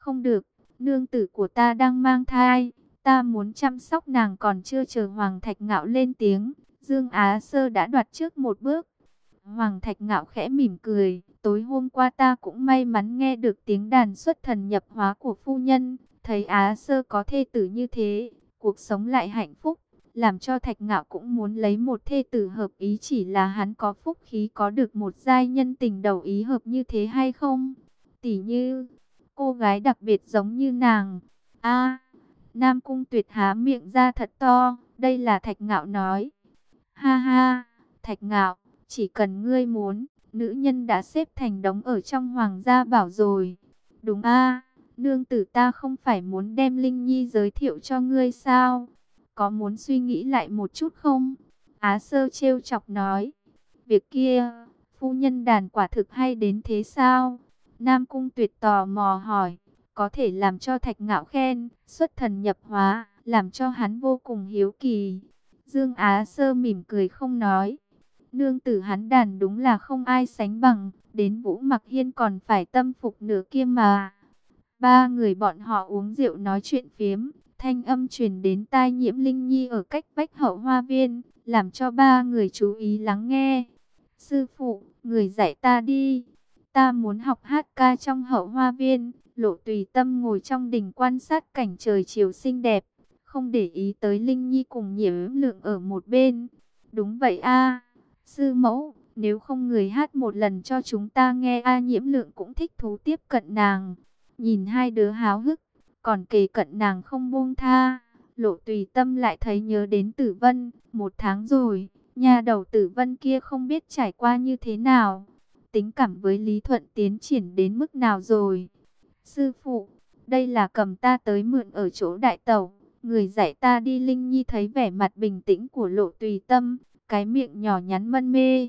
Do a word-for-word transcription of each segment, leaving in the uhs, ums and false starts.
Không được, nương tử của ta đang mang thai, ta muốn chăm sóc nàng. Còn chưa chờ Hoàng Thạch Ngạo lên tiếng, Dương Á Sơ đã đoạt trước một bước. Hoàng Thạch Ngạo khẽ mỉm cười, tối hôm qua ta cũng may mắn nghe được tiếng đàn xuất thần nhập hóa của phu nhân, thấy Á Sơ có thê tử như thế, cuộc sống lại hạnh phúc, làm cho Thạch Ngạo cũng muốn lấy một thê tử hợp ý. Chỉ là hắn có phúc khí có được một giai nhân tình đầu ý hợp như thế hay không? Tỷ như cô gái đặc biệt giống như nàng. A, Nam Cung Tuyệt há miệng ra thật to, đây là Thạch Ngạo nói. Ha ha, Thạch Ngạo, chỉ cần ngươi muốn, nữ nhân đã xếp thành đống ở trong Hoàng gia bảo rồi. Đúng a, nương tử ta không phải muốn đem Linh Nhi giới thiệu cho ngươi sao? Có muốn suy nghĩ lại một chút không? Á Sơ trêu chọc nói. Việc kia, phu nhân đàn quả thực hay đến thế sao? Nam Cung Tuyệt tò mò hỏi. Có thể làm cho Thạch Ngạo khen, xuất thần nhập hóa, làm cho hắn vô cùng hiếu kỳ. Dương Á Sơ mỉm cười không nói. Nương tử hắn đàn đúng là không ai sánh bằng, đến Vũ Mặc Hiên còn phải tâm phục nửa kia mà. Ba người bọn họ uống rượu nói chuyện phiếm, thanh âm truyền đến tai Nhiễm Linh Nhi ở cách vách Hậu Hoa Viên, làm cho ba người chú ý lắng nghe. Sư phụ, người dạy ta đi, ta muốn học hát ca trong Hậu Hoa Viên. Lộ Tùy Tâm ngồi trong đình quan sát cảnh trời chiều xinh đẹp, không để ý tới Linh Nhi cùng Nhiễm Lượng ở một bên. Đúng vậy a, sư mẫu, nếu không người hát một lần cho chúng ta nghe a. Nhiễm Lượng cũng thích thú tiếp cận nàng, nhìn hai đứa háo hức, còn kề cận nàng không buông tha. Lộ Tùy Tâm lại thấy nhớ đến Tử Vân, một tháng rồi, nhà đầu Tử Vân kia không biết trải qua như thế nào, tính cảm với Lý Thuận tiến triển đến mức nào rồi. Sư phụ, đây là cầm ta tới mượn ở chỗ đại tẩu, người dạy ta đi. Linh Nhi thấy vẻ mặt bình tĩnh của Lộ Tùy Tâm, cái miệng nhỏ nhắn mân mê.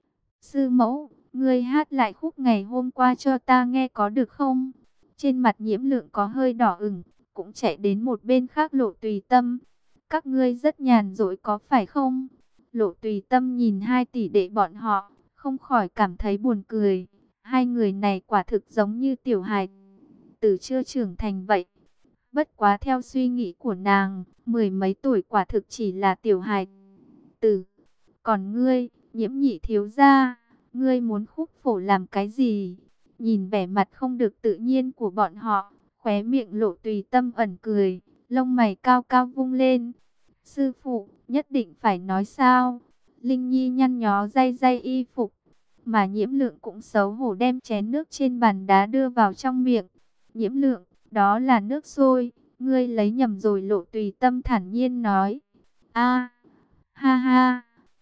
Sư mẫu, ngươi hát lại khúc ngày hôm qua cho ta nghe có được không? Trên mặt Nhiễm Lượng có hơi đỏ ửng, cũng chạy đến một bên khác Lộ Tùy Tâm. Các ngươi rất nhàn rỗi có phải không? Lộ Tùy Tâm nhìn hai tỷ đệ bọn họ, không khỏi cảm thấy buồn cười. Hai người này quả thực giống như tiểu hài tử chưa trưởng thành vậy. Bất quá theo suy nghĩ của nàng, mười mấy tuổi quả thực chỉ là tiểu hài tử. Còn ngươi, Nhiễm nhị thiếu gia, ngươi muốn khúc phổ làm cái gì? Nhìn vẻ mặt không được tự nhiên của bọn họ, khóe miệng Lộ Tùy Tâm ẩn cười, lông mày cao cao vung lên. Sư phụ, nhất định phải nói sao? Linh Nhi nhăn nhó day day y phục, mà Nhiễm Lượng cũng xấu hổ đem chén nước trên bàn đá đưa vào trong miệng. Nhiễm Lượng, đó là nước sôi, ngươi lấy nhầm rồi. Lộ Tùy Tâm thản nhiên nói. A, ha ha,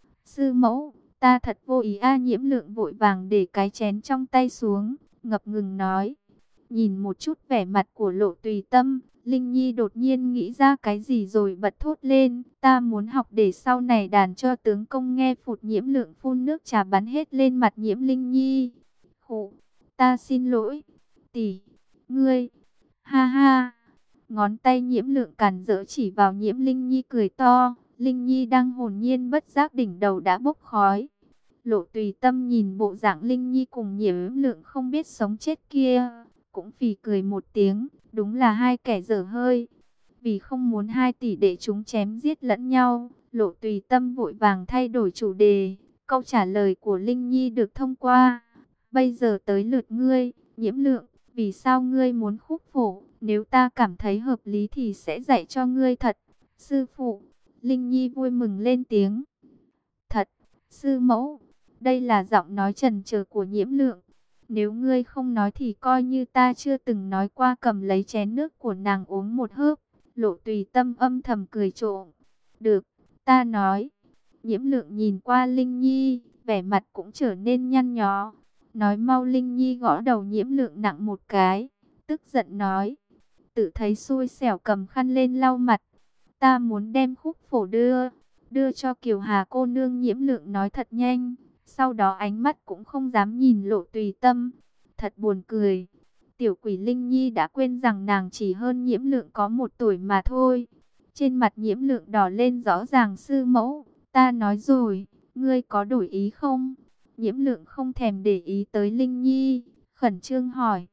sư mẫu, ta thật vô ý a. Nhiễm Lượng vội vàng để cái chén trong tay xuống, ngập ngừng nói. Nhìn một chút vẻ mặt của Lộ Tùy Tâm, Linh Nhi đột nhiên nghĩ ra cái gì rồi bật thốt lên. Ta muốn học để sau này đàn cho tướng công nghe. Phụt. Nhiễm Lượng phun nước trà bắn hết lên mặt Nhiễm Linh Nhi. Khụ, ta xin lỗi, tỷ, ngươi, ha ha. Ngón tay Nhiễm Lượng càn rỡ chỉ vào Nhiễm Linh Nhi cười to. Linh Nhi đang hồn nhiên bất giác đỉnh đầu đã bốc khói. Lộ Tùy Tâm nhìn bộ dạng Linh Nhi cùng Nhiễm Lượng không biết sống chết kia, cũng phì cười một tiếng, đúng là hai kẻ dở hơi. Vì không muốn hai tỷ đệ chúng chém giết lẫn nhau, Lộ Tùy Tâm vội vàng thay đổi chủ đề. Câu trả lời của Linh Nhi được thông qua. Bây giờ tới lượt ngươi, Nhiễm Lượng, vì sao ngươi muốn khúc phổ? Nếu ta cảm thấy hợp lý thì sẽ dạy cho ngươi thật. Sư phụ, Linh Nhi vui mừng lên tiếng. Thật, sư mẫu. Đây là giọng nói trần trờ của Nhiễm Lượng. Nếu ngươi không nói thì coi như ta chưa từng nói qua. Cầm lấy chén nước của nàng uống một hớp. Lộ Tùy Tâm âm thầm cười trộm. Được, ta nói. Nhiễm Lượng nhìn qua Linh Nhi, vẻ mặt cũng trở nên nhăn nhó. Nói mau. Linh Nhi gõ đầu Nhiễm Lượng nặng một cái, tức giận nói. Tự thấy xui xẻo cầm khăn lên lau mặt. Ta muốn đem khúc phổ đưa, đưa cho Kiều Hà cô nương. Nhiễm Lượng nói thật nhanh, sau đó ánh mắt cũng không dám nhìn Lộ Tùy Tâm. Thật buồn cười. Tiểu quỷ Linh Nhi đã quên rằng nàng chỉ hơn Nhiễm Lượng có một tuổi mà thôi. Trên mặt Nhiễm Lượng đỏ lên rõ ràng. Sư mẫu, ta nói rồi, ngươi có đổi ý không? Nhiễm Lượng không thèm để ý tới Linh Nhi, khẩn trương hỏi.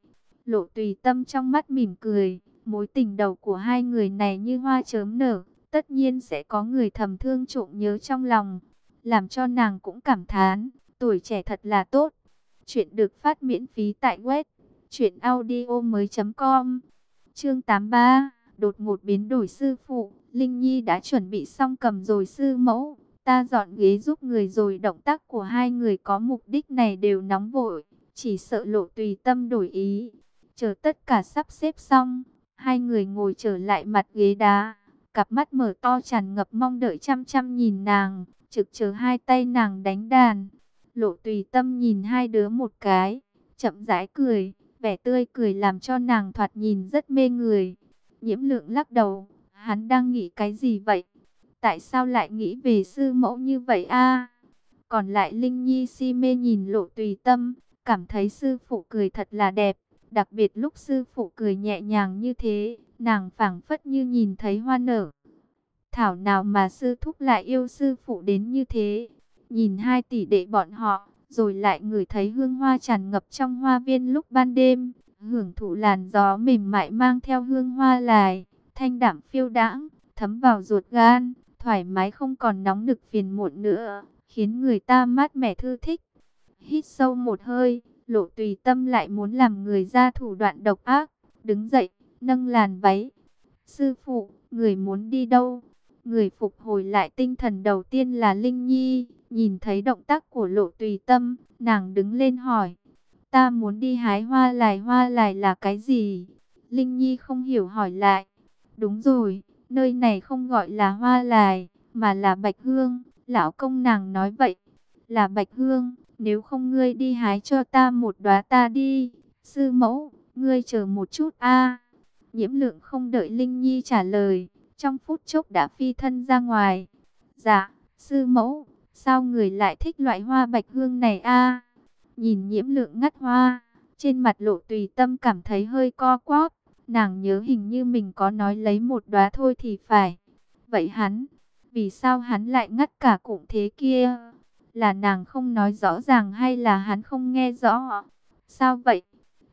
Lộ Tùy Tâm trong mắt mỉm cười, mối tình đầu của hai người này như hoa chớm nở, tất nhiên sẽ có người thầm thương trộm nhớ trong lòng, làm cho nàng cũng cảm thán, tuổi trẻ thật là tốt. Chuyện được phát miễn phí tại web truyện audio mới.com. Chương tám mươi ba, đột ngột biến đổi sư phụ. Linh Nhi đã chuẩn bị xong cầm rồi sư mẫu, ta dọn ghế giúp người rồi. Động tác của hai người có mục đích này đều nóng vội, chỉ sợ Lộ Tùy Tâm đổi ý. Chờ tất cả sắp xếp xong, hai người ngồi trở lại mặt ghế đá, cặp mắt mở to tràn ngập mong đợi chăm chăm nhìn nàng, trực chờ hai tay nàng đánh đàn. Lộ Tùy Tâm nhìn hai đứa một cái, chậm rãi cười, vẻ tươi cười làm cho nàng thoạt nhìn rất mê người. Nhiễm Lượng lắc đầu, hắn đang nghĩ cái gì vậy? Tại sao lại nghĩ về sư mẫu như vậy a? Còn lại Linh Nhi si mê nhìn Lộ Tùy Tâm, cảm thấy sư phụ cười thật là đẹp. Đặc biệt lúc sư phụ cười nhẹ nhàng như thế, nàng phảng phất như nhìn thấy hoa nở. Thảo nào mà sư thúc lại yêu sư phụ đến như thế. Nhìn hai tỷ đệ bọn họ, rồi lại ngửi thấy hương hoa tràn ngập trong hoa viên lúc ban đêm, hưởng thụ làn gió mềm mại mang theo hương hoa lài, thanh đạm phiêu đãng, thấm vào ruột gan, thoải mái không còn nóng nực phiền muộn nữa, khiến người ta mát mẻ thư thích. Hít sâu một hơi, Lộ Tùy Tâm lại muốn làm người ra thủ đoạn độc ác, đứng dậy, nâng làn váy. Sư phụ, người muốn đi đâu? Người phục hồi lại tinh thần đầu tiên là Linh Nhi, nhìn thấy động tác của Lộ Tùy Tâm, nàng đứng lên hỏi. Ta muốn đi hái hoa lài. Hoa lài là cái gì? Linh Nhi không hiểu hỏi lại. Đúng rồi, nơi này không gọi là hoa lài, mà là bạch hương, lão công nàng nói vậy. Là bạch hương, nếu không ngươi đi hái cho ta một đóa ta đi. Sư mẫu, ngươi chờ một chút a. Nhiễm Lượng không đợi Linh Nhi trả lời, trong phút chốc đã phi thân ra ngoài. Dạ, sư mẫu, sao người lại thích loại hoa bạch hương này a? Nhìn Nhiễm Lượng ngắt hoa, trên mặt Lộ Tùy Tâm cảm thấy hơi co quắp. Nàng nhớ hình như mình có nói lấy một đóa thôi thì phải. Vậy hắn, vì sao hắn lại ngắt cả cụm thế kia? Là nàng không nói rõ ràng hay là hắn không nghe rõ? Sao vậy?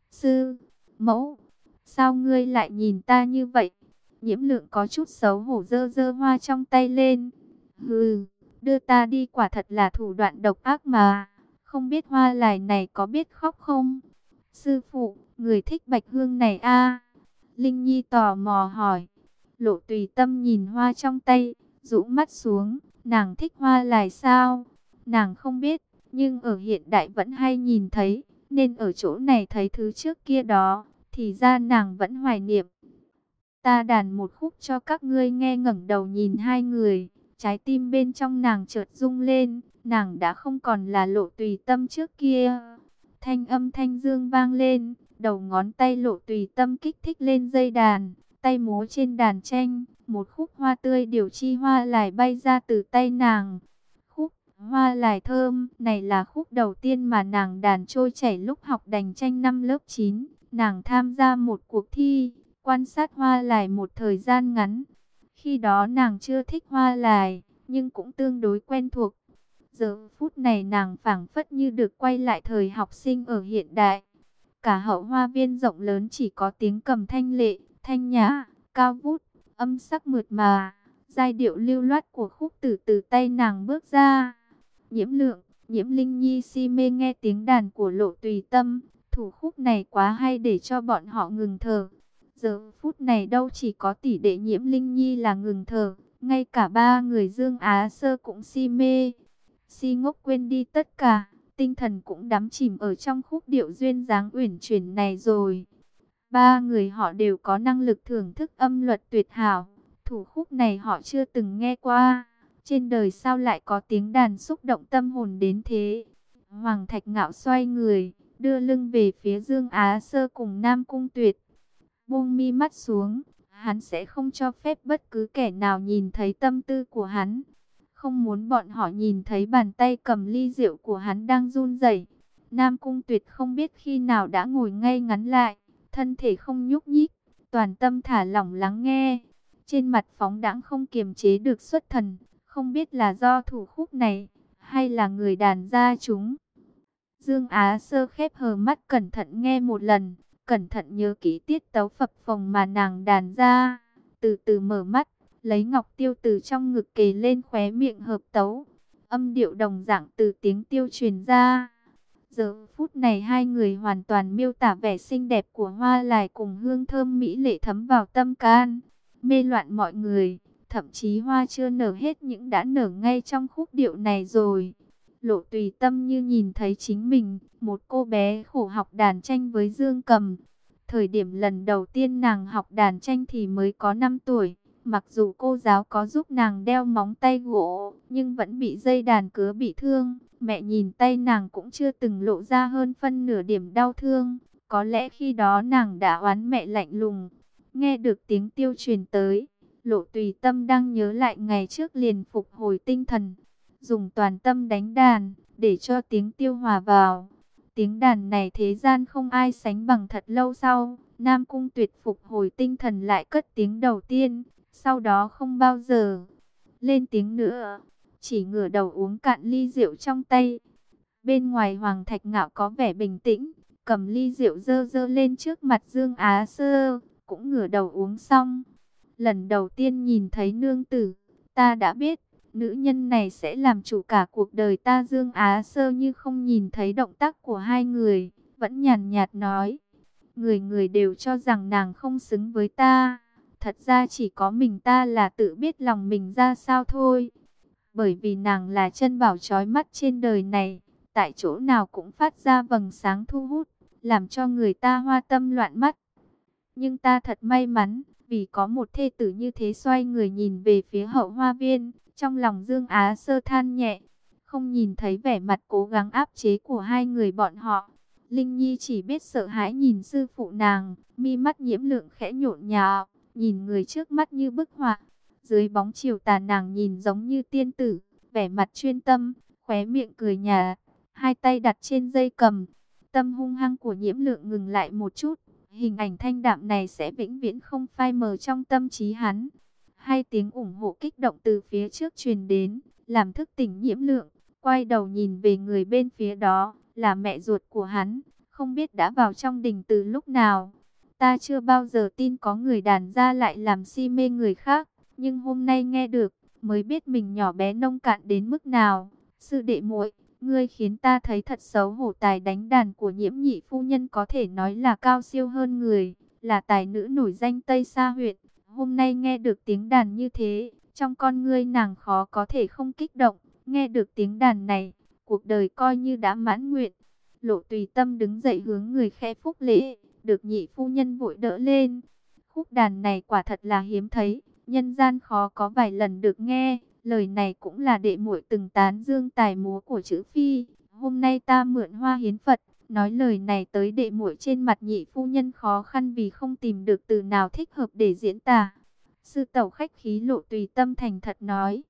Sư mẫu, sao ngươi lại nhìn ta như vậy? Nhiễm Lượng có chút xấu hổ giơ giơ hoa trong tay lên. Hừ, đưa ta đi quả thật là thủ đoạn độc ác mà. Không biết hoa lài này có biết khóc không? Sư phụ, người thích bạch hương này a? Linh Nhi tò mò hỏi. Lộ Tùy Tâm nhìn hoa trong tay, rũ mắt xuống. Nàng thích hoa lài sao? Nàng không biết, nhưng ở hiện đại vẫn hay nhìn thấy, nên ở chỗ này thấy thứ trước kia đó, thì ra nàng vẫn hoài niệm. Ta đàn một khúc cho các ngươi nghe. Ngẩng đầu nhìn hai người, trái tim bên trong nàng chợt rung lên, nàng đã không còn là Lộ Tùy Tâm trước kia. Thanh âm thanh dương vang lên, đầu ngón tay Lộ Tùy Tâm kích thích lên dây đàn, tay múa trên đàn tranh, một khúc hoa tươi điều chi hoa lài bay ra từ tay nàng. Khúc hoa lài thơm này là khúc đầu tiên mà nàng đàn trôi chảy lúc học đàn tranh năm lớp chín. Nàng tham gia một cuộc thi, quan sát hoa lài một thời gian ngắn. Khi đó nàng chưa thích hoa lài, nhưng cũng tương đối quen thuộc. Giờ phút này nàng phảng phất như được quay lại thời học sinh ở hiện đại. Cả hậu hoa viên rộng lớn chỉ có tiếng cầm thanh lệ, thanh nhã, cao vút, âm sắc mượt mà. Giai điệu lưu loát của khúc từ từ tay nàng bước ra. Nhiễm Lượng, Nhiễm Linh Nhi si mê nghe tiếng đàn của Lộ Tùy Tâm. Thủ khúc này quá hay để cho bọn họ ngừng thở. Giờ phút này đâu chỉ có tỷ đệ Nhiễm Linh Nhi là ngừng thở, ngay cả ba người Dương Á Sơ cũng si mê. Si ngốc quên đi tất cả, tinh thần cũng đắm chìm ở trong khúc điệu duyên dáng uyển chuyển này rồi. Ba người họ đều có năng lực thưởng thức âm luật tuyệt hảo. Thủ khúc này họ chưa từng nghe qua. Trên đời sao lại có tiếng đàn xúc động tâm hồn đến thế? Hoàng Thạch Ngạo xoay người, đưa lưng về phía Dương Á Sơ cùng Nam Cung Tuyệt. Buông mi mắt xuống, hắn sẽ không cho phép bất cứ kẻ nào nhìn thấy tâm tư của hắn. Không muốn bọn họ nhìn thấy bàn tay cầm ly rượu của hắn đang run rẩy. Nam Cung Tuyệt không biết khi nào đã ngồi ngay ngắn lại, thân thể không nhúc nhích, toàn tâm thả lỏng lắng nghe. Trên mặt phóng đãng không kiềm chế được xuất thần, không biết là do thủ khúc này, hay là người đàn gia chúng. Dương Á Sơ khép hờ mắt cẩn thận nghe một lần, cẩn thận nhớ kỹ tiết tấu phập phồng mà nàng đàn ra. Từ từ mở mắt, lấy ngọc tiêu từ trong ngực kề lên khóe miệng hợp tấu. Âm điệu đồng dạng từ tiếng tiêu truyền ra. Giờ phút này hai người hoàn toàn miêu tả vẻ xinh đẹp của hoa lài cùng hương thơm mỹ lệ thấm vào tâm can, mê loạn mọi người. Thậm chí hoa chưa nở hết những đã nở ngay trong khúc điệu này rồi. Lộ Tùy Tâm như nhìn thấy chính mình, một cô bé khổ học đàn tranh với dương cầm. Thời điểm lần đầu tiên nàng học đàn tranh thì mới có năm tuổi. Mặc dù cô giáo có giúp nàng đeo móng tay gỗ, nhưng vẫn bị dây đàn cứa bị thương. Mẹ nhìn tay nàng cũng chưa từng lộ ra hơn phân nửa điểm đau thương. Có lẽ khi đó nàng đã oán mẹ lạnh lùng. Nghe được tiếng tiêu truyền tới, Lộ Tùy Tâm đang nhớ lại ngày trước liền phục hồi tinh thần. Dùng toàn tâm đánh đàn, để cho tiếng tiêu hòa vào. Tiếng đàn này thế gian không ai sánh bằng. Thật lâu sau, Nam Cung Tuyệt phục hồi tinh thần lại cất tiếng đầu tiên. Sau đó không bao giờ lên tiếng nữa, chỉ ngửa đầu uống cạn ly rượu trong tay. Bên ngoài Hoàng Thạch Ngạo có vẻ bình tĩnh, cầm ly rượu dơ dơ lên trước mặt Dương Á Sơ, cũng ngửa đầu uống xong. Lần đầu tiên nhìn thấy nương tử, ta đã biết, nữ nhân này sẽ làm chủ cả cuộc đời ta. Dương Á Sơ như không nhìn thấy động tác của hai người, vẫn nhàn nhạt nói. Người người đều cho rằng nàng không xứng với ta. Thật ra chỉ có mình ta là tự biết lòng mình ra sao thôi. Bởi vì nàng là chân bảo chói mắt trên đời này, tại chỗ nào cũng phát ra vầng sáng thu hút, làm cho người ta hoa tâm loạn mắt. Nhưng ta thật may mắn, vì có một thê tử như thế. Xoay người nhìn về phía hậu hoa viên, trong lòng Dương Á Sơ than nhẹ, không nhìn thấy vẻ mặt cố gắng áp chế của hai người bọn họ. Linh Nhi chỉ biết sợ hãi nhìn sư phụ nàng, mi mắt nhiễm lượng khẽ nhộn nhạo, nhìn người trước mắt như bức họa. Dưới bóng chiều tà nàng nhìn giống như tiên tử, vẻ mặt chuyên tâm, khóe miệng cười nhạt, hai tay đặt trên dây cầm. Tâm hung hăng của nhiễm lượng ngừng lại một chút, hình ảnh thanh đạm này sẽ vĩnh viễn không phai mờ trong tâm trí hắn. Hai tiếng ủng hộ kích động từ phía trước truyền đến, làm thức tỉnh nhiễm lượng, quay đầu nhìn về người bên phía đó, là mẹ ruột của hắn, không biết đã vào trong đình từ lúc nào. Ta chưa bao giờ tin có người đàn gia lại làm si mê người khác, nhưng hôm nay nghe được, mới biết mình nhỏ bé nông cạn đến mức nào. Sư đệ muội, ngươi khiến ta thấy thật xấu hổ. Tài đánh đàn của Nhiễm nhị phu nhân có thể nói là cao siêu hơn người, là tài nữ nổi danh Tây Sa huyện. Hôm nay nghe được tiếng đàn như thế, trong con ngươi nàng khó có thể không kích động. Nghe được tiếng đàn này, cuộc đời coi như đã mãn nguyện. Lộ Tùy Tâm đứng dậy hướng người khẽ phúc lễ, được nhị phu nhân vội đỡ lên. Khúc đàn này quả thật là hiếm thấy, nhân gian khó có vài lần được nghe. Lời này cũng là đệ muội từng tán dương tài múa của chữ phi. Hôm nay ta mượn hoa hiến Phật, nói lời này tới đệ muội. Trên mặt nhị phu nhân khó khăn vì không tìm được từ nào thích hợp để diễn tả. Sư tẩu khách khí. Lộ Tùy Tâm thành thật nói.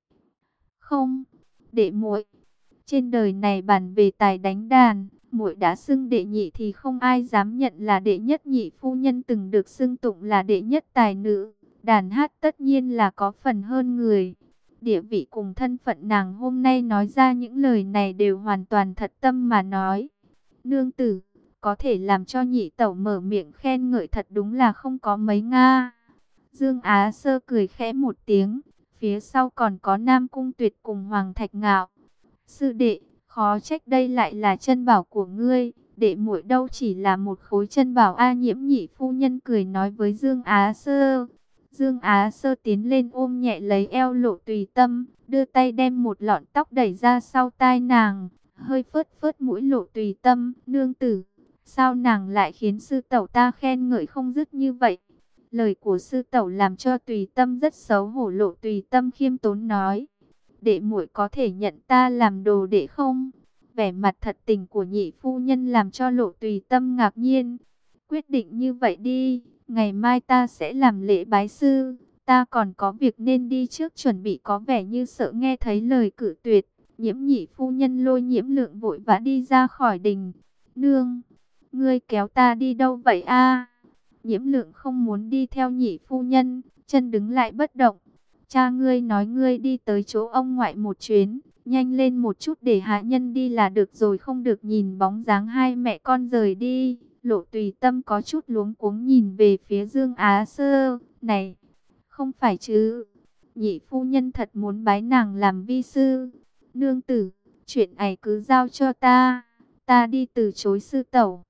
Không, đệ muội, trên đời này bàn về tài đánh đàn, muội đã xưng đệ nhị thì không ai dám nhận là đệ nhất. Nhị phu nhân từng được xưng tụng là đệ nhất tài nữ, đàn hát tất nhiên là có phần hơn người. Địa vị cùng thân phận nàng hôm nay nói ra những lời này đều hoàn toàn thật tâm mà nói. Nương tử, có thể làm cho nhị tẩu mở miệng khen ngợi thật đúng là không có mấy nga. Dương Á Sơ cười khẽ một tiếng, phía sau còn có Nam Cung Tuyệt cùng Hoàng Thạch Ngạo. Sư đệ, khó trách đây lại là chân bảo của ngươi, đệ muội đâu chỉ là một khối chân bảo a. Nhiễm nhị phu nhân cười nói với Dương Á Sơ. Dương Á Sơ tiến lên ôm nhẹ lấy eo Lộ Tùy Tâm, đưa tay đem một lọn tóc đẩy ra sau tai nàng, hơi phớt phớt mũi Lộ Tùy Tâm. Nương tử, sao nàng lại khiến sư tẩu ta khen ngợi không dứt như vậy? Lời của sư tẩu làm cho Tùy Tâm rất xấu hổ. Lộ Tùy Tâm khiêm tốn nói, đệ muội có thể nhận ta làm đồ đệ không? Vẻ mặt thật tình của nhị phu nhân làm cho Lộ Tùy Tâm ngạc nhiên. Quyết định như vậy đi, ngày mai ta sẽ làm lễ bái sư, ta còn có việc nên đi trước chuẩn bị. Có vẻ như sợ nghe thấy lời cự tuyệt, Nhiễm nhị phu nhân lôi Nhiễm Lượng vội vã đi ra khỏi đình. Nương, ngươi kéo ta đi đâu vậy a? Nhiễm Lượng không muốn đi theo nhị phu nhân, chân đứng lại bất động. Cha ngươi nói ngươi đi tới chỗ ông ngoại một chuyến, nhanh lên một chút để hạ nhân đi là được rồi. Không được nhìn bóng dáng hai mẹ con rời đi, Lộ Tùy Tâm có chút luống cuống nhìn về phía Dương Á Sơ. Này, không phải chứ, nhị phu nhân thật muốn bái nàng làm vi sư. Nương tử, chuyện ấy cứ giao cho ta, ta đi từ chối sư tẩu.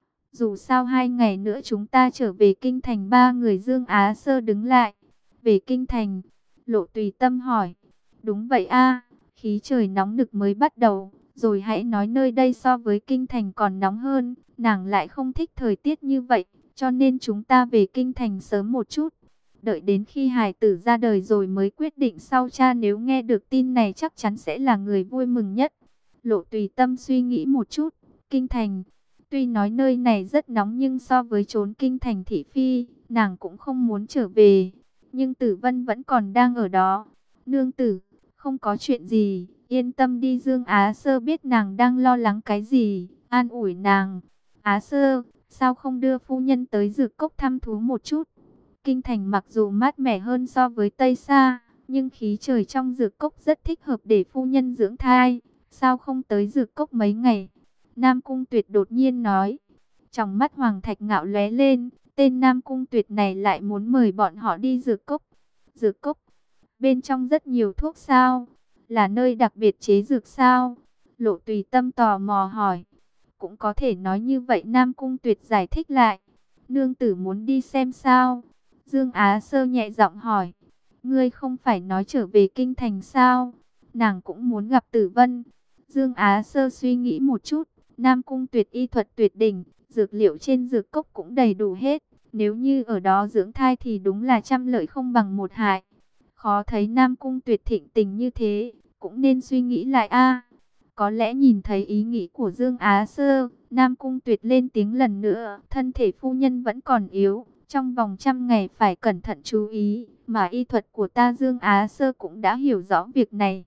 Dù sao hai ngày nữa chúng ta trở về kinh thành. Ba người Dương Á Sơ đứng lại. Về kinh thành? Lộ Tùy Tâm hỏi. Đúng vậy a, khí trời nóng nực mới bắt đầu, rồi hãy nói nơi đây so với kinh thành còn nóng hơn. Nàng lại không thích thời tiết như vậy, cho nên chúng ta về kinh thành sớm một chút. Đợi đến khi hài tử ra đời rồi mới quyết định sau. Cha nếu nghe được tin này chắc chắn sẽ là người vui mừng nhất. Lộ Tùy Tâm suy nghĩ một chút. Kinh thành, tuy nói nơi này rất nóng nhưng so với chốn kinh thành thị phi, nàng cũng không muốn trở về. Nhưng Tử Vân vẫn còn đang ở đó. Nương tử, không có chuyện gì, yên tâm đi. Dương Á Sơ biết nàng đang lo lắng cái gì, an ủi nàng. Á Sơ, sao không đưa phu nhân tới Dược Cốc thăm thú một chút? Kinh thành mặc dù mát mẻ hơn so với Tây Sa, nhưng khí trời trong Dược Cốc rất thích hợp để phu nhân dưỡng thai. Sao không tới Dược Cốc mấy ngày? Nam Cung Tuyệt đột nhiên nói. Trong mắt Hoàng Thạch Ngạo lóe lên, tên Nam Cung Tuyệt này lại muốn mời bọn họ đi Dược Cốc. Dược Cốc, bên trong rất nhiều thuốc sao? Là nơi đặc biệt chế dược sao? Lộ Tùy Tâm tò mò hỏi. Cũng có thể nói như vậy. Nam Cung Tuyệt giải thích lại. Nương tử muốn đi xem sao? Dương Á Sơ nhẹ giọng hỏi. Ngươi không phải nói trở về kinh thành sao? Nàng cũng muốn gặp Tử Vân. Dương Á Sơ suy nghĩ một chút. Nam Cung Tuyệt y thuật tuyệt đỉnh, dược liệu trên dược cốc cũng đầy đủ hết. Nếu như ở đó dưỡng thai thì đúng là trăm lợi không bằng một hại. Khó thấy Nam Cung Tuyệt thịnh tình như thế, cũng nên suy nghĩ lại a. Có lẽ nhìn thấy ý nghĩ của Dương Á Sơ, Nam Cung Tuyệt lên tiếng lần nữa. Thân thể phu nhân vẫn còn yếu, trong vòng trăm ngày phải cẩn thận chú ý. Mà y thuật của ta Dương Á Sơ cũng đã hiểu rõ việc này.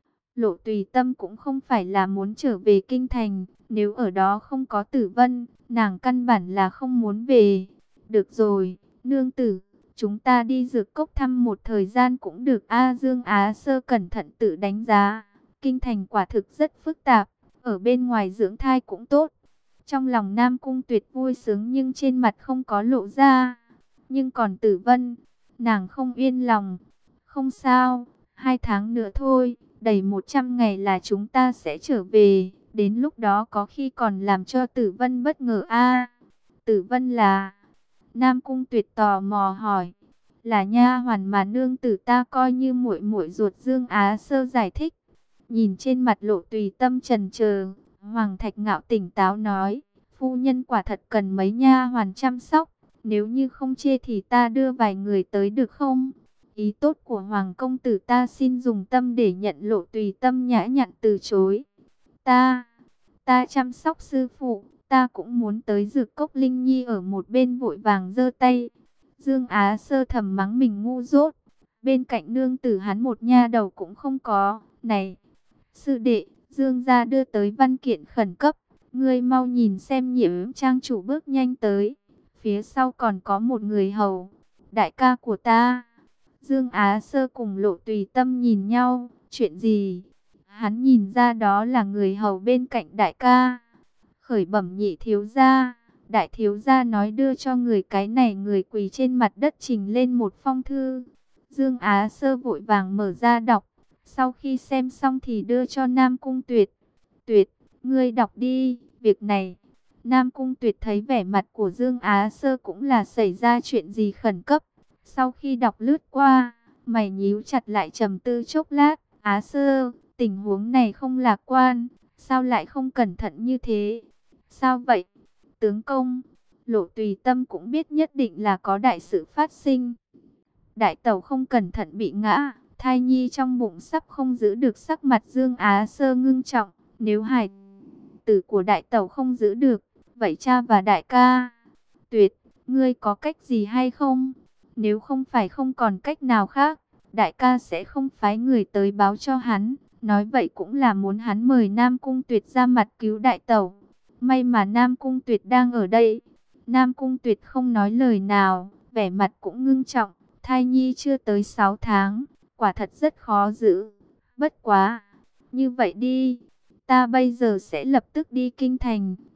Lộ Tùy Tâm cũng không phải là muốn trở về kinh thành. Nếu ở đó không có Tử Vân, nàng căn bản là không muốn về. Được rồi, nương tử, chúng ta đi Dược Cốc thăm một thời gian cũng được a. Dương Á Sơ cẩn thận tự đánh giá. Kinh thành quả thực rất phức tạp, ở bên ngoài dưỡng thai cũng tốt. Trong lòng Nam Cung Tuyệt vui sướng nhưng trên mặt không có lộ ra. Nhưng còn Tử Vân, nàng không yên lòng. Không sao, hai tháng nữa thôi, đầy một trăm ngày là chúng ta sẽ trở về. Đến lúc đó có khi còn làm cho Tử Vân bất ngờ a. Tử Vân là? Nam Cung Tuyệt tò mò hỏi. Là nha hoàn mà nương tử ta coi như muội muội ruột. Dương Á Sơ giải thích. Nhìn trên mặt Lộ Tùy Tâm chần chờ, Hoàng Thạch Ngạo tỉnh táo nói. Phu nhân quả thật cần mấy nha hoàn chăm sóc. Nếu như không chê thì ta đưa vài người tới được không? Ý tốt của Hoàng công tử ta xin dùng tâm để nhận. Lộ Tùy Tâm nhã nhặn từ chối. Ta, ta chăm sóc sư phụ, ta cũng muốn tới Dược Cốc. Linh Nhi ở một bên vội vàng giơ tay. Dương Á Sơ thầm mắng mình ngu dốt. Bên cạnh nương tử hắn một nha đầu cũng không có. Này, sư đệ, Dương gia đưa tới văn kiện khẩn cấp. Ngươi mau nhìn xem. Nhiễm trang chủ bước nhanh tới. Phía sau còn có một người hầu. Đại ca của ta. Dương Á Sơ cùng Lộ Tùy Tâm nhìn nhau. Chuyện gì? Hắn nhìn ra đó là người hầu bên cạnh đại ca. Khởi bẩm nhị thiếu gia. Đại thiếu gia nói đưa cho người cái này. Người quỳ trên mặt đất trình lên một phong thư. Dương Á Sơ vội vàng mở ra đọc. Sau khi xem xong thì đưa cho Nam Cung Tuyệt. Tuyệt, ngươi đọc đi. Việc này, Nam Cung Tuyệt thấy vẻ mặt của Dương Á Sơ cũng là xảy ra chuyện gì khẩn cấp. Sau khi đọc lướt qua, mày nhíu chặt lại trầm tư chốc lát. Á Sơ, tình huống này không lạc quan. Sao lại không cẩn thận như thế? Sao vậy? Tướng công, Lộ Tùy Tâm cũng biết nhất định là có đại sự phát sinh. Đại tẩu không cẩn thận bị ngã, thai nhi trong bụng sắp không giữ được. Sắc mặt Dương Á Sơ ngưng trọng. Nếu hài tử của đại tẩu không giữ được, vậy cha và đại ca? Tuyệt, ngươi có cách gì hay không? Nếu không phải không còn cách nào khác, đại ca sẽ không phái người tới báo cho hắn. Nói vậy cũng là muốn hắn mời Nam Cung Tuyệt ra mặt cứu đại tẩu. May mà Nam Cung Tuyệt đang ở đây. Nam Cung Tuyệt không nói lời nào, vẻ mặt cũng ngưng trọng. Thai nhi chưa tới sáu tháng, quả thật rất khó giữ. Bất quá, như vậy đi, ta bây giờ sẽ lập tức đi kinh thành,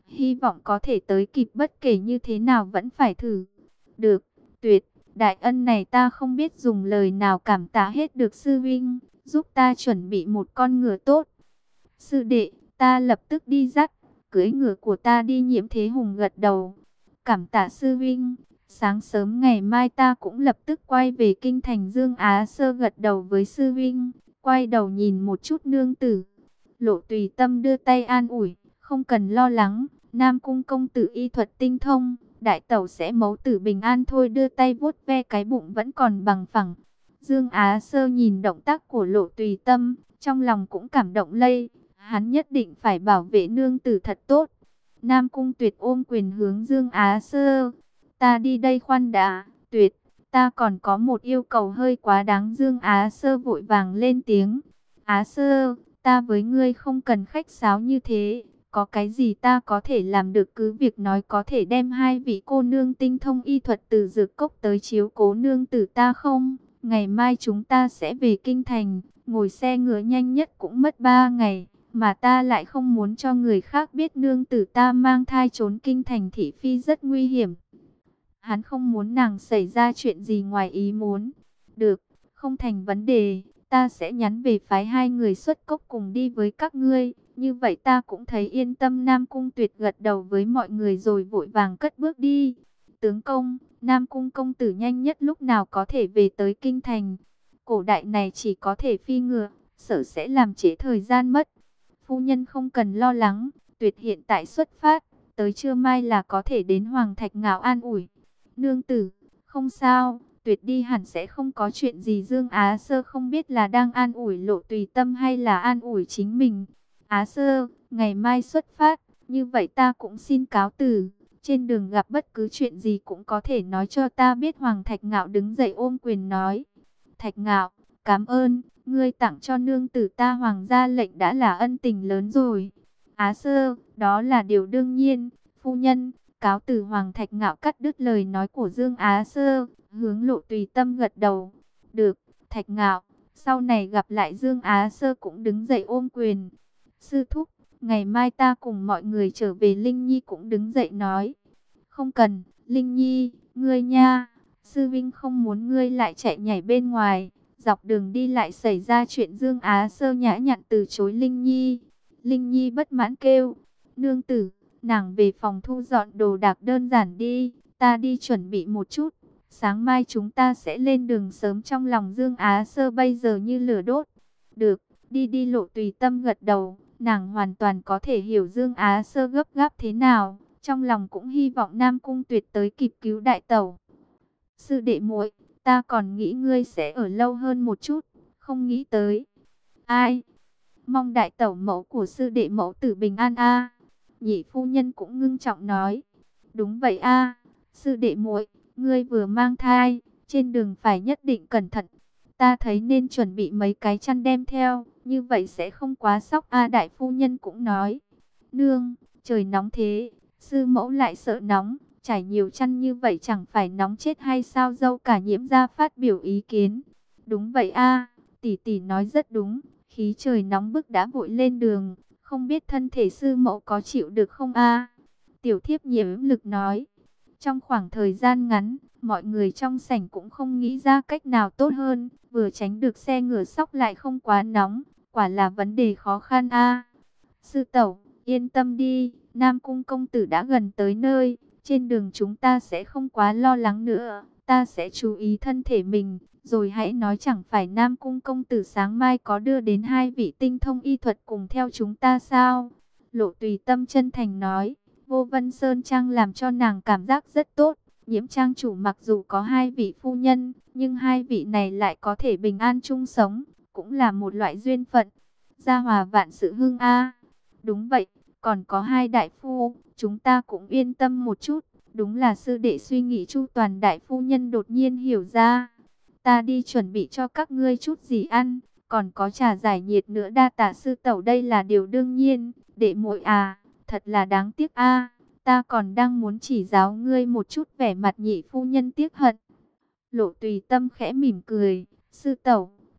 hy vọng có thể tới kịp, bất kể như thế nào vẫn phải thử. Được, tuyệt, đại ân này ta không biết dùng lời nào cảm tạ hết được sư vinh, giúp ta chuẩn bị một con ngựa tốt. Sư đệ, ta lập tức đi dắt, cưỡi ngựa của ta đi. Nhiễm Thế Hùng gật đầu. Cảm tạ sư vinh, sáng sớm ngày mai ta cũng lập tức quay về kinh thành. Dương Á Sơ gật đầu với sư vinh, quay đầu nhìn một chút nương tử. Lộ Tùy Tâm đưa tay an ủi, không cần lo lắng, Nam Cung công tử y thuật tinh thông, đại tẩu sẽ mấu tử bình an thôi. Đưa tay vuốt ve cái bụng vẫn còn bằng phẳng. Dương Á Sơ nhìn động tác của Lộ Tùy Tâm, trong lòng cũng cảm động lây, hắn nhất định phải bảo vệ nương tử thật tốt. Nam Cung Tuyệt ôm quyền hướng Dương Á Sơ, ta đi đây. Khoan đã, Tuyệt, ta còn có một yêu cầu hơi quá đáng. Dương Á Sơ vội vàng lên tiếng, Á Sơ, ta với ngươi không cần khách sáo như thế, có cái gì ta có thể làm được cứ việc nói. Có thể đem hai vị cô nương tinh thông y thuật từ dược cốc tới chiếu cố nương tử ta không? Ngày mai chúng ta sẽ về kinh thành, ngồi xe ngựa nhanh nhất cũng mất ba ngày, mà ta lại không muốn cho người khác biết nương tử ta mang thai. Trốn kinh thành thị phi rất nguy hiểm, hắn không muốn nàng xảy ra chuyện gì ngoài ý muốn. Được, không thành vấn đề, ta sẽ nhắn về phái hai người xuất cốc cùng đi với các ngươi, như vậy ta cũng thấy yên tâm. Nam Cung Tuyệt gật đầu với mọi người rồi vội vàng cất bước đi. Tướng công, Nam Cung công tử nhanh nhất lúc nào có thể về tới kinh thành? Cổ đại này chỉ có thể phi ngựa, sợ sẽ làm trễ thời gian mất. Phu nhân không cần lo lắng, Tuyệt hiện tại xuất phát, tới trưa mai là có thể đến. Hoàng Thạch Ngạo an ủi, nương tử, không sao, Tuyệt đi hẳn sẽ không có chuyện gì. Dương Á Sơ không biết là đang an ủi Lộ Tùy Tâm hay là an ủi chính mình. Á Sơ, ngày mai xuất phát, như vậy ta cũng xin cáo từ. Trên đường gặp bất cứ chuyện gì cũng có thể nói cho ta biết. Hoàng Thạch Ngạo đứng dậy ôm quyền nói, Thạch Ngạo, cảm ơn, ngươi tặng cho nương tử ta hoàng gia lệnh đã là ân tình lớn rồi. Á Sơ, đó là điều đương nhiên, phu nhân, cáo từ. Hoàng Thạch Ngạo cắt đứt lời nói của Dương Á Sơ, hướng Lộ Tùy Tâm gật đầu. Được, Thạch Ngạo, sau này gặp lại. Dương Á Sơ cũng đứng dậy ôm quyền. Sư thúc, ngày mai ta cùng mọi người trở về. Linh Nhi cũng đứng dậy nói, không cần, Linh Nhi, ngươi nha, sư vinh không muốn ngươi lại chạy nhảy bên ngoài, dọc đường đi lại xảy ra chuyện. Dương Á Sơ nhã nhặn từ chối Linh Nhi. Linh Nhi bất mãn kêu, nương tử, nàng về phòng thu dọn đồ đạc đơn giản đi, ta đi chuẩn bị một chút, sáng mai chúng ta sẽ lên đường sớm. Trong lòng Dương Á Sơ bây giờ như lửa đốt. Được, đi đi. Lộ Tùy Tâm gật đầu, nàng hoàn toàn có thể hiểu Dương Á Sơ gấp gáp thế nào, trong lòng cũng hy vọng Nam Cung Tuyệt tới kịp cứu đại tẩu. Sư đệ muội, ta còn nghĩ ngươi sẽ ở lâu hơn một chút, không nghĩ tới. Ai? Mong đại tẩu mẫu của sư đệ mẫu tử bình an a. Nhị phu nhân cũng ngưng trọng nói, đúng vậy a, sư đệ muội, ngươi vừa mang thai, trên đường phải nhất định cẩn thận. Ta thấy nên chuẩn bị mấy cái chăn đem theo, như vậy sẽ không quá sốc a. Đại phu nhân cũng nói, nương, trời nóng thế, sư mẫu lại sợ nóng, trải nhiều chăn như vậy chẳng phải nóng chết hay sao? Dâu cả Nhiễm gia phát biểu ý kiến, đúng vậy a, tỷ tỷ nói rất đúng, khí trời nóng bức đã vội lên đường, không biết thân thể sư mẫu có chịu được không a? Tiểu thiếp Nhiễm Lực nói. Trong khoảng thời gian ngắn, mọi người trong sảnh cũng không nghĩ ra cách nào tốt hơn, vừa tránh được xe ngựa sóc lại không quá nóng, quả là vấn đề khó khăn a. Sư tẩu, yên tâm đi, Nam Cung công tử đã gần tới nơi, trên đường chúng ta sẽ không quá lo lắng nữa, ta sẽ chú ý thân thể mình, rồi hãy nói. Chẳng phải Nam Cung công tử sáng mai có đưa đến hai vị tinh thông y thuật cùng theo chúng ta sao? Lộ Tùy Tâm chân thành nói. Vô Vân Sơn Trang làm cho nàng cảm giác rất tốt. Nhiễm trang chủ mặc dù có hai vị phu nhân, nhưng hai vị này lại có thể bình an chung sống, cũng là một loại duyên phận. Gia hòa vạn sự hưng a. Đúng vậy, còn có hai đại phu, chúng ta cũng yên tâm một chút. Đúng là sư đệ suy nghĩ chu toàn. Đại phu nhân đột nhiên hiểu ra. Ta đi chuẩn bị cho các ngươi chút gì ăn, còn có trà giải nhiệt nữa. Đa tạ sư tẩu, đây là điều đương nhiên. Đệ muội à, thật là đáng tiếc a, ta còn đang muốn chỉ giáo ngươi một chút. Vẻ mặt nhị phu nhân tiếc hận. Lộ Tùy Tâm khẽ mỉm cười, sư tẩu,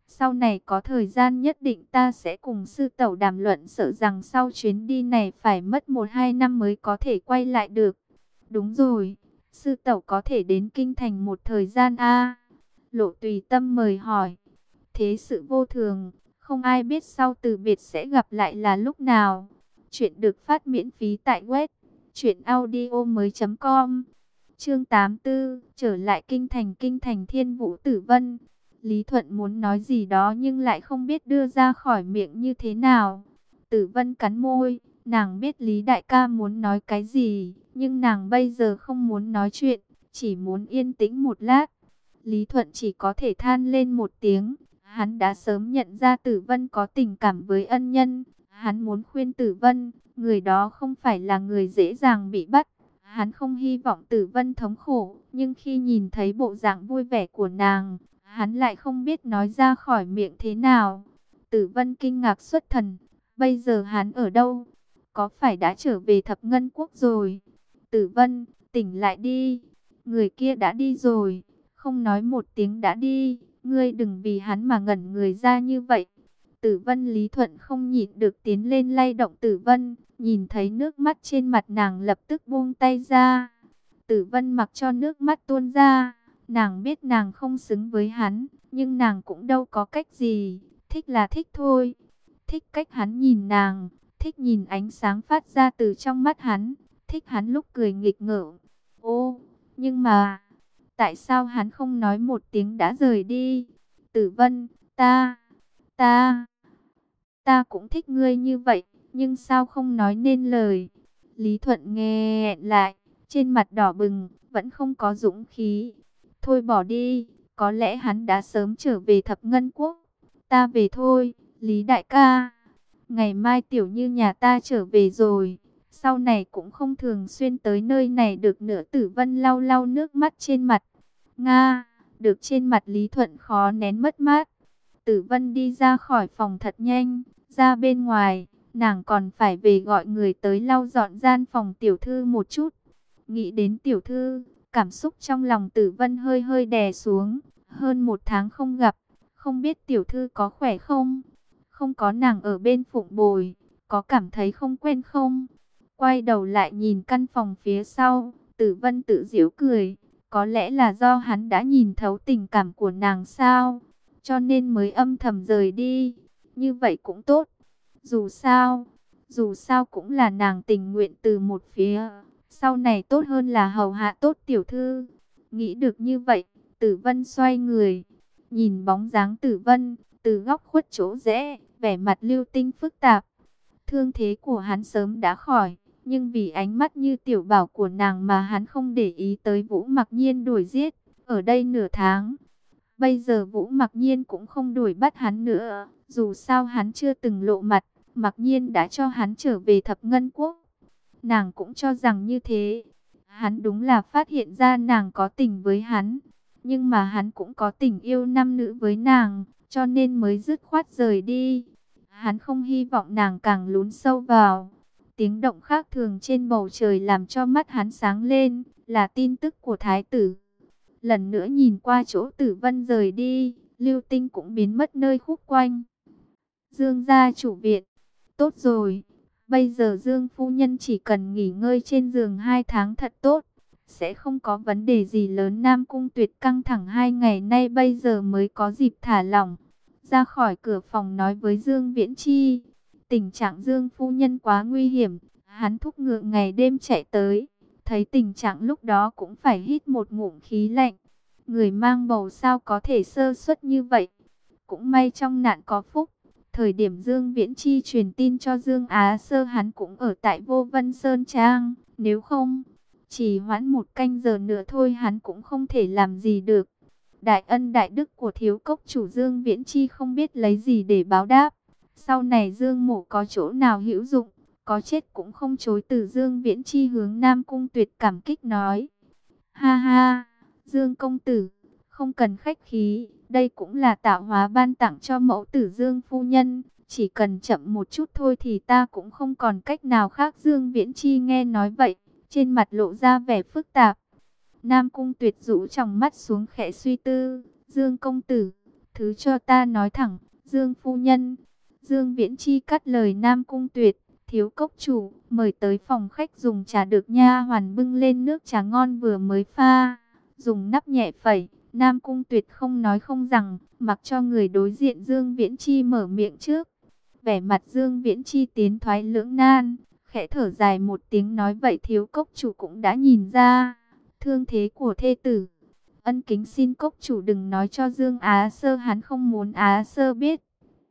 Sau này có thời gian nhất định ta sẽ cùng sư tẩu đàm luận, sợ rằng sau chuyến đi này phải mất một hai năm mới có thể quay lại được. Đúng rồi, sư tẩu có thể đến kinh thành một thời gian a? Lộ Tùy Tâm mời hỏi. Thế sự vô thường, không ai biết sau từ biệt sẽ gặp lại là lúc nào. Chuyện được phát miễn phí tại web truyện audio mới chấm com. Chương tám mươi tư, trở lại kinh thành. Kinh thành Thiên Vũ Tử Vân. Lý Thuận muốn nói gì đó nhưng lại không biết đưa ra khỏi miệng như thế nào. Tử Vân cắn môi, nàng biết Lý đại ca muốn nói cái gì, nhưng nàng bây giờ không muốn nói chuyện, chỉ muốn yên tĩnh một lát. Lý Thuận chỉ có thể than lên một tiếng, hắn đã sớm nhận ra Tử Vân có tình cảm với ân nhân, hắn muốn khuyên Tử Vân, người đó không phải là người dễ dàng bị bắt. Hắn không hy vọng Tử Vân thống khổ, nhưng khi nhìn thấy bộ dạng vui vẻ của nàng, hắn lại không biết nói ra khỏi miệng thế nào. Tử Vân kinh ngạc xuất thần, bây giờ hắn ở đâu? Có phải đã trở về Thập Ngân Quốc rồi? Tử Vân, tỉnh lại đi. Người kia đã đi rồi, không nói một tiếng đã đi, ngươi đừng vì hắn mà ngẩn người ra như vậy. Tử Vân. Lý Thuận không nhịn được tiến lên lay động Tử Vân, nhìn thấy nước mắt trên mặt nàng lập tức buông tay ra. Tử Vân mặc cho nước mắt tuôn ra, nàng biết nàng không xứng với hắn, nhưng nàng cũng đâu có cách gì, thích là thích thôi. Thích cách hắn nhìn nàng, thích nhìn ánh sáng phát ra từ trong mắt hắn, thích hắn lúc cười nghịch ngợm. Ô, nhưng mà, tại sao hắn không nói một tiếng đã rời đi? Tử Vân, ta, ta, ta cũng thích ngươi như vậy, nhưng sao không nói nên lời? Lý Thuận nghe lại, trên mặt đỏ bừng, vẫn không có dũng khí. Thôi bỏ đi, có lẽ hắn đã sớm trở về Thập Ngân Quốc. Ta về thôi, Lý đại ca. Ngày mai Tiểu Như nhà ta trở về rồi, sau này cũng không thường xuyên tới nơi này được nữa. Tử Vân lau lau nước mắt trên mặt. Nga, được. Trên mặt Lý Thuận khó nén mất mát. Tử Vân đi ra khỏi phòng thật nhanh, ra bên ngoài, nàng còn phải về gọi người tới lau dọn gian phòng tiểu thư một chút. Nghĩ đến tiểu thư, cảm xúc trong lòng Tử Vân hơi hơi đè xuống. Hơn một tháng không gặp, không biết tiểu thư có khỏe không? Không có nàng ở bên phụng bồi, có cảm thấy không quen không? Quay đầu lại nhìn căn phòng phía sau, Tử Vân tự giễu cười. Có lẽ là do hắn đã nhìn thấu tình cảm của nàng sao, cho nên mới âm thầm rời đi. Như vậy cũng tốt. Dù sao, dù sao cũng là nàng tình nguyện từ một phía. Sau này tốt hơn là hầu hạ tốt tiểu thư. Nghĩ được như vậy, Tử Vân xoay người, nhìn bóng dáng Tử Vân từ góc khuất chỗ rẽ, vẻ mặt lưu tinh phức tạp. Thương thế của hắn sớm đã khỏi, nhưng vì ánh mắt như tiểu bảo của nàng mà hắn không để ý tới Vũ Mặc Nhiên đuổi giết. Ở đây nửa tháng, bây giờ Vũ Mặc Nhiên cũng không đuổi bắt hắn nữa. Dù sao hắn chưa từng lộ mặt, Mặc Nhiên đã cho hắn trở về Thập Ngân Quốc. Nàng cũng cho rằng như thế. Hắn đúng là phát hiện ra nàng có tình với hắn, nhưng mà hắn cũng có tình yêu nam nữ với nàng, cho nên mới dứt khoát rời đi. Hắn không hy vọng nàng càng lún sâu vào. Tiếng động khác thường trên bầu trời làm cho mắt hắn sáng lên, là tin tức của thái tử. Lần nữa nhìn qua chỗ Tử Vân rời đi, Lưu Tinh cũng biến mất nơi khúc quanh. Dương gia chủ viện. Tốt rồi, bây giờ Dương phu nhân chỉ cần nghỉ ngơi trên giường hai tháng thật tốt, sẽ không có vấn đề gì lớn. Nam Cung Tuyệt căng thẳng hai ngày nay bây giờ mới có dịp thả lỏng. Ra khỏi cửa phòng nói với Dương Viễn Chi, tình trạng Dương phu nhân quá nguy hiểm. Hắn thúc ngựa ngày đêm chạy tới, thấy tình trạng lúc đó cũng phải hít một ngụm khí lạnh. Người mang bầu sao có thể sơ suất như vậy? Cũng may trong nạn có phúc. Thời điểm Dương Viễn Chi truyền tin cho Dương Á Sơ, hắn cũng ở tại Vô Vân Sơn Trang. Nếu không, chỉ hoãn một canh giờ nữa thôi hắn cũng không thể làm gì được. Đại ân đại đức của thiếu cốc chủ Dương Viễn Chi không biết lấy gì để báo đáp. Sau này Dương Mộ có chỗ nào hữu dụng, có chết cũng không chối từ. Dương Viễn Chi hướng Nam Cung Tuyệt cảm kích nói. Ha ha, Dương công tử, không cần khách khí, đây cũng là tạo hóa ban tặng cho mẫu tử Dương phu nhân. Chỉ cần chậm một chút thôi thì ta cũng không còn cách nào khác. Dương Viễn Chi nghe nói vậy, trên mặt lộ ra vẻ phức tạp. Nam Cung Tuyệt rũ trong mắt xuống khẽ suy tư. Dương công tử, thứ cho ta nói thẳng, Dương phu nhân. Dương Viễn Chi cắt lời Nam Cung Tuyệt, thiếu cốc chủ, mời tới phòng khách dùng trà được nha hoàn bưng lên nước trà ngon vừa mới pha, dùng nắp nhẹ phẩy. Nam Cung Tuyệt không nói không rằng, mặc cho người đối diện Dương Viễn Chi mở miệng trước. Vẻ mặt Dương Viễn Chi tiến thoái lưỡng nan, khẽ thở dài một tiếng nói vậy thiếu cốc chủ cũng đã nhìn ra thương thế của thê tử. Ân kính xin cốc chủ đừng nói cho Dương Á Sơ, hắn không muốn Á Sơ biết.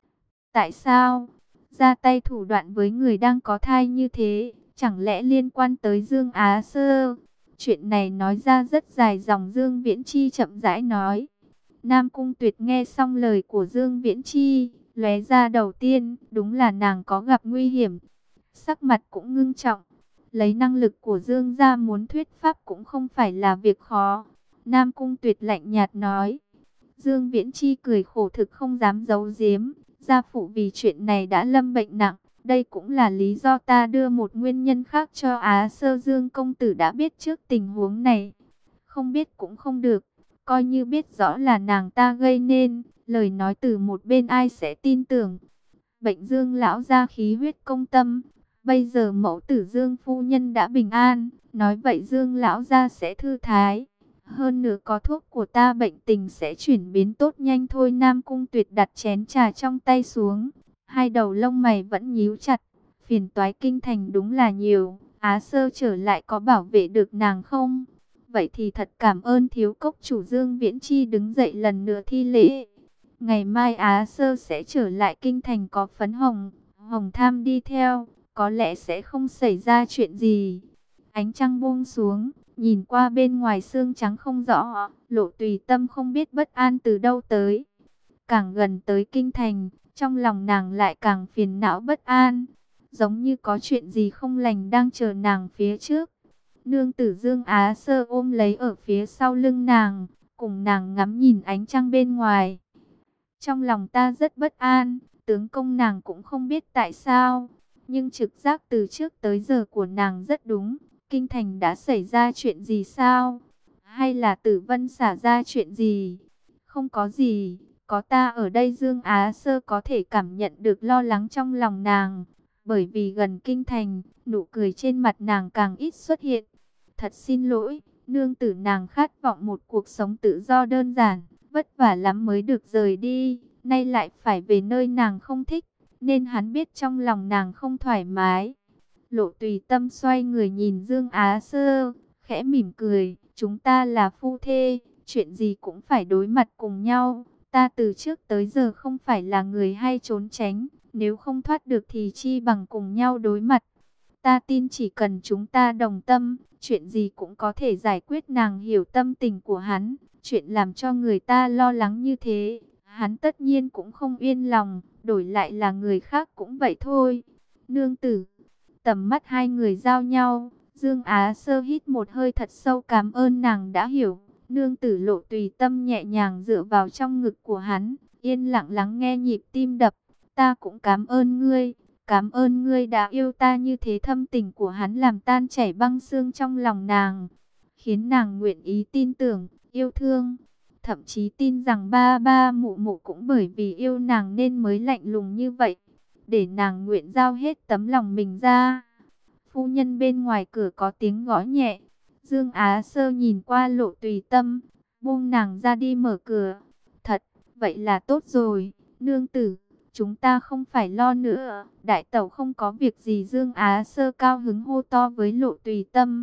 Tại sao? Ra tay thủ đoạn với người đang có thai như thế, chẳng lẽ liên quan tới Dương Á Sơ? Chuyện này nói ra rất dài dòng. Dương Viễn Chi chậm rãi nói. Nam Cung Tuyệt nghe xong lời của Dương Viễn Chi, lóe ra đầu tiên, đúng là nàng có gặp nguy hiểm. Sắc mặt cũng ngưng trọng. Lấy năng lực của Dương gia muốn thuyết pháp cũng không phải là việc khó. Nam Cung Tuyệt lạnh nhạt nói. Dương Viễn Chi cười khổ thực không dám giấu giếm. Gia phụ vì chuyện này đã lâm bệnh nặng. Đây cũng là lý do ta đưa một nguyên nhân khác cho Á Sơ. Dương công tử đã biết trước tình huống này. Không biết cũng không được. Coi như biết rõ là nàng ta gây nên. Lời nói từ một bên ai sẽ tin tưởng. Bệnh Dương lão gia khí huyết công tâm. Bây giờ mẫu tử Dương phu nhân đã bình an. Nói vậy Dương lão gia sẽ thư thái. Hơn nữa có thuốc của ta bệnh tình sẽ chuyển biến tốt nhanh thôi. Nam Cung Tuyệt đặt chén trà trong tay xuống. Hai đầu lông mày vẫn nhíu chặt. Phiền toái kinh thành đúng là nhiều. Á Sơ trở lại có bảo vệ được nàng không? Vậy thì thật cảm ơn thiếu cốc chủ. Dương Viễn Chi đứng dậy lần nữa thi lễ. Ngày mai Á Sơ sẽ trở lại kinh thành, có Phấn Hồng, Hồng Tham đi theo. Có lẽ sẽ không xảy ra chuyện gì. Ánh trăng buông xuống. Nhìn qua bên ngoài sương trắng không rõ, Lộ Tùy Tâm không biết bất an từ đâu tới. Càng gần tới kinh thành, trong lòng nàng lại càng phiền não bất an. Giống như có chuyện gì không lành đang chờ nàng phía trước. Nương tử Dương Á Sơ ôm lấy ở phía sau lưng nàng, cùng nàng ngắm nhìn ánh trăng bên ngoài. Trong lòng ta rất bất an, tướng công nàng cũng không biết tại sao. Nhưng trực giác từ trước tới giờ của nàng rất đúng. Kinh thành đã xảy ra chuyện gì sao? Hay là Tử Vân xả ra chuyện gì? Không có gì, có ta ở đây. Dương Á Sơ có thể cảm nhận được lo lắng trong lòng nàng. Bởi vì gần kinh thành, nụ cười trên mặt nàng càng ít xuất hiện. Thật xin lỗi, nương tử. Nàng khát vọng một cuộc sống tự do đơn giản, vất vả lắm mới được rời đi. Nay lại phải về nơi nàng không thích, nên hắn biết trong lòng nàng không thoải mái. Lộ Tùy Tâm xoay người nhìn Dương Á Sơ, khẽ mỉm cười, chúng ta là phu thê, chuyện gì cũng phải đối mặt cùng nhau. Ta từ trước tới giờ không phải là người hay trốn tránh, nếu không thoát được thì chi bằng cùng nhau đối mặt. Ta tin chỉ cần chúng ta đồng tâm, chuyện gì cũng có thể giải quyết. Nàng hiểu tâm tình của hắn, chuyện làm cho người ta lo lắng như thế, hắn tất nhiên cũng không yên lòng, đổi lại là người khác cũng vậy thôi. Nương tử. Tầm mắt hai người giao nhau, Dương Á Sơ hít một hơi thật sâu, cảm ơn nàng đã hiểu. Nương tử. Lộ Tùy Tâm nhẹ nhàng dựa vào trong ngực của hắn, yên lặng lắng nghe nhịp tim đập. Ta cũng cảm ơn ngươi, cảm ơn ngươi đã yêu ta như thế. Thâm tình của hắn làm tan chảy băng xương trong lòng nàng, khiến nàng nguyện ý tin tưởng, yêu thương. Thậm chí tin rằng ba ba mụ mụ cũng bởi vì yêu nàng nên mới lạnh lùng như vậy, để nàng nguyện giao hết tấm lòng mình ra. Phu nhân. Bên ngoài cửa có tiếng gõ nhẹ. Dương Á Sơ nhìn qua Lộ Tùy Tâm, buông nàng ra đi mở cửa. Thật, vậy là tốt rồi, nương tử, chúng ta không phải lo nữa, đại tẩu không có việc gì. Dương Á Sơ cao hứng hô to với Lộ Tùy Tâm.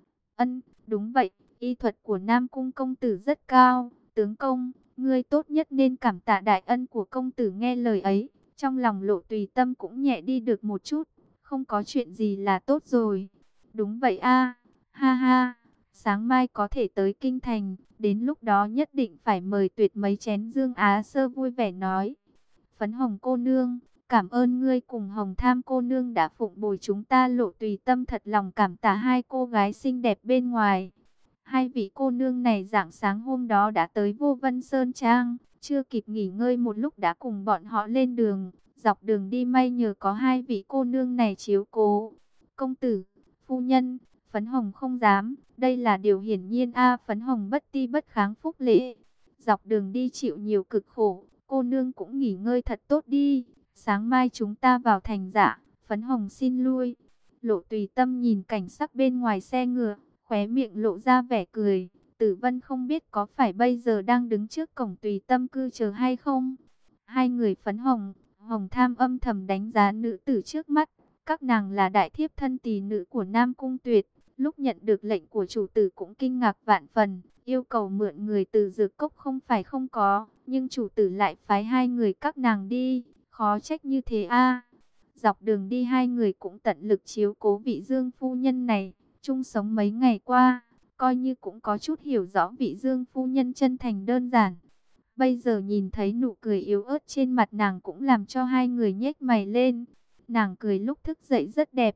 Ân, đúng vậy, y thuật của Nam Cung công tử rất cao. Tướng công, ngươi tốt nhất nên cảm tạ đại ân của công tử. Nghe lời ấy, trong lòng Lộ Tùy Tâm cũng nhẹ đi được một chút. Không có chuyện gì là tốt rồi. Đúng vậy a, ha ha. Sáng mai có thể tới kinh thành, đến lúc đó nhất định phải mời tuyệt mấy chén. Dương Á Sơ vui vẻ nói. Phấn Hồng cô nương, cảm ơn ngươi cùng Hồng Tham cô nương đã phụng bồi chúng ta. Lộ Tùy Tâm thật lòng cảm tạ hai cô gái xinh đẹp bên ngoài. Hai vị cô nương này rạng sáng hôm đó đã tới Vô Vân Sơn Trang, chưa kịp nghỉ ngơi một lúc đã cùng bọn họ lên đường. Dọc đường đi may nhờ có hai vị cô nương này chiếu cố. Công tử, phu nhân, Phấn Hồng không dám, đây là điều hiển nhiên a. Phấn Hồng bất ti bất kháng phúc lễ. Dọc đường đi chịu nhiều cực khổ, cô nương cũng nghỉ ngơi thật tốt đi. Sáng mai chúng ta vào thành. Dạ, Phấn Hồng xin lui. Lộ Tùy Tâm nhìn cảnh sắc bên ngoài xe ngựa, khóe miệng lộ ra vẻ cười. Tử Vân không biết có phải bây giờ đang đứng trước cổng Tùy Tâm cư chờ hay không. Hai người Phấn Hồng, Hồng Tham âm thầm đánh giá nữ tử trước mắt. Các nàng là đại thiếp thân tỳ nữ của Nam Cung Tuyệt. Lúc nhận được lệnh của chủ tử cũng kinh ngạc vạn phần, yêu cầu mượn người từ dược cốc không phải không có, nhưng chủ tử lại phái hai người các nàng đi, khó trách như thế a. Dọc đường đi hai người cũng tận lực chiếu cố vị Dương phu nhân này, chung sống mấy ngày qua, coi như cũng có chút hiểu rõ vị Dương phu nhân chân thành đơn giản. Bây giờ nhìn thấy nụ cười yếu ớt trên mặt nàng cũng làm cho hai người nhếch mày lên. Nàng cười lúc thức dậy rất đẹp.